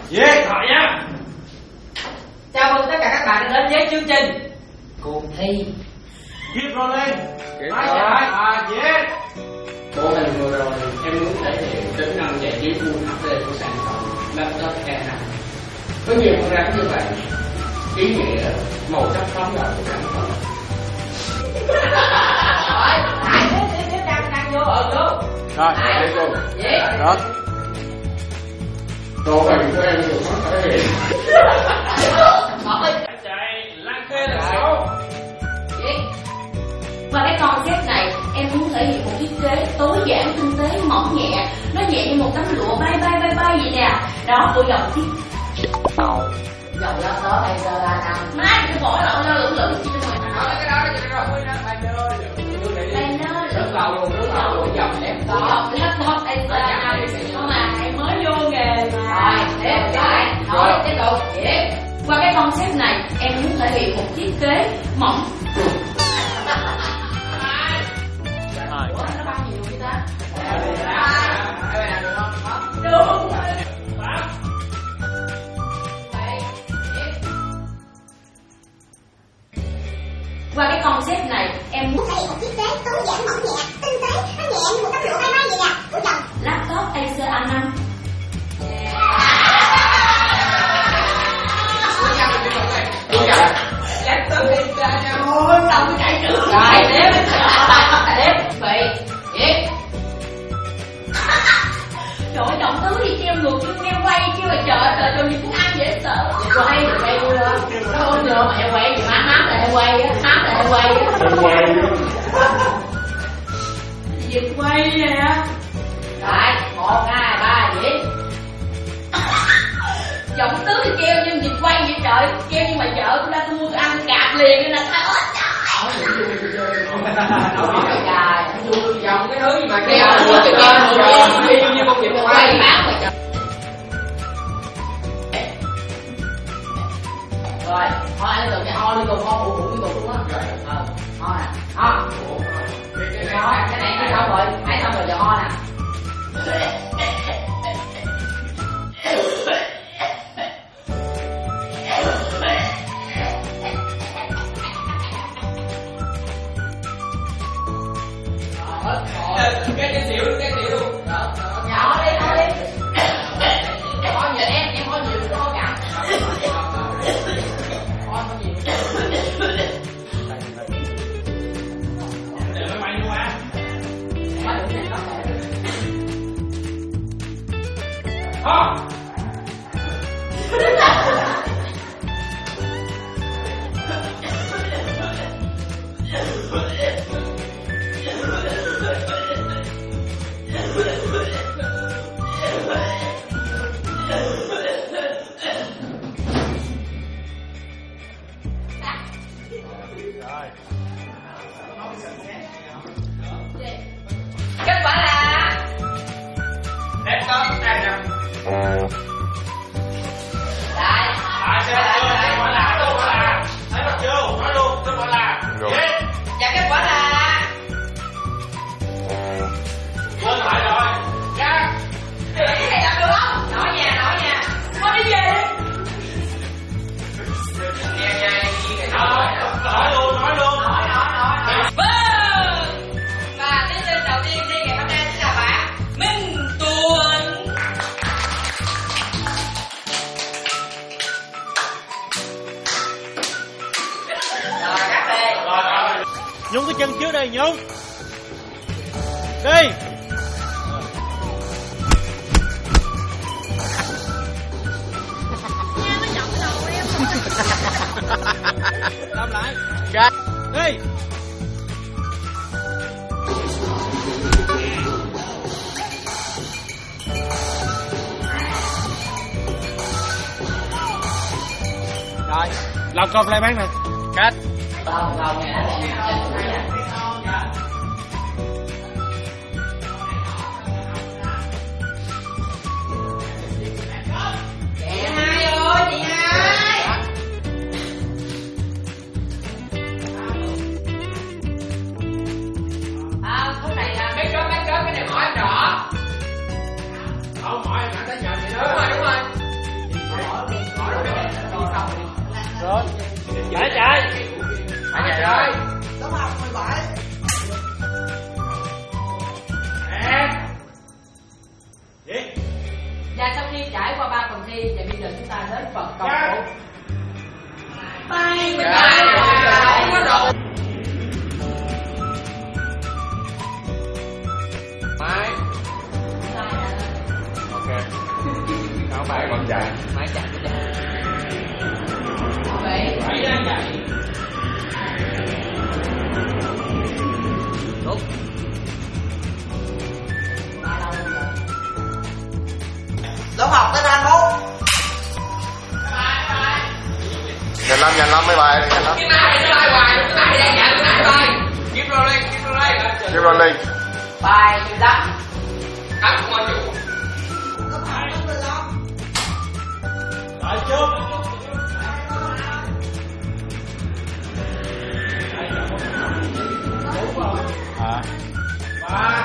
Viết hỏi nha. Chào mừng tất cả các bạn đã đến với chương trình cuộc thi. Viết rồi lên. Nói Viết. Của mình vừa rồi em muốn thể hiện tính năng giải trí full HD của sản phẩm laptop E5. Có nhiều con rắn như vậy, ý nghĩa, màu sắc phóng đại của sản phẩm. Rồi, đang vô vô. Rồi, đây cô. Đó. Cô mình của em vừa có thể hiện. Chạy, lan kê là sao? Và cái concept này em muốn thể hiện một thiết kế tối giản, tinh tế, mỏng nhẹ. Nó nhẹ như một tấm lụa bay vậy nè. Đó của dòng thiết dòng đó bây giờ là nào má cứ bỏ lộn ra lưỡng chứ mà nói cái đó Nước lầu luôn dòng em đó laptop anh mà em mới vô nghề mà rồi tiếp lại nói tiếp tục qua cái concept này em muốn thể hiện một thiết kế mỏng. Ủa, nó bao nhiêu vậy ta? Đúng. Qua cái concept này em muốn thể hiện một thiết kế tối giản mỏng nhẹ, tinh tế, nó nhẹ như một tấm lụa bay vậy nè. Của chồng laptop Acer A5. Laptop Acer A5. Ôi, sao cứ chạy trước rồi tiếp bị trời ơi, động tứ đi treo ngược chứ em quay chứ mà trời trời gì cũng ăn dễ sợ. Quay rồi quay luôn đó. Nó ôi nhờ mà em quay gì má là em quay á, là em quay á. Em quay Dịch quay nè. Rồi, 1, 2, 3 vậy. Giọng tứ thì treo nhưng dịch quay vậy trời. Treo nhưng mà vợ tôi ra tôi mua tôi ăn cạp liền như là sao hết trời. Nói chuyện dài, vui dòng cái thứ gì mà Đeo như công việc quay bán mà trời. Rồi, ho liên tục nha, ho liên tục, ho ủ liên tục luôn á. Ho nè, ho. Cái này nó xong rồi, hãy xong rồi giờ ho nè. cái xỉu luôn. Nhỏ đi, ho đi. Ho nhiều em ho nhiều chứ ho cạn. Ho nhiều. Để máy bay qua. Má đừng này nó khỏe. Kết quả là Laptop A5. lại Kết quả là đâu quả là. Thấy được chưa? Nói luôn, kết quả là. Viết. và kết quả là Lên lại rồi. Ra. cái này làm được không? Nói nha thôi đi về đi. Nói luôn. Vâng. Và thí sinh đầu tiên thi ngày hôm nay sẽ là bạn Minh Tuấn. Rồi cắt đi. Rồi. Nhúng cái chân trước đây, nhúng đi. Làm lại đi. Rồi, làm con play bán nè. Cách Không nha. Chị hai ơi, chị hai. Cái này là mấy chốt, cái này hỏi em rõ. Không hỏi em đã nhờ chị đó. Đúng rồi. Chạy chạy. Phải chạy rồi. Lớp học 17. Và sau khi trải qua 3 phần thi thì bây giờ chúng ta đến phần công bố. Bye. Máy. Ok. Nó phải còn chạy. Máy chạy cái chạy. Vậy. Phải đang chạy. Đúng. Lớp học tới 21. Nhanh lắm mấy bài nhanh lắm. Cái máy nó lai hoài, cái máy đang chạy cái máy thôi. Keep rolling. Bài 15. Cắm ngồi chủ. Lớp học tới 15. Rồi trước. À.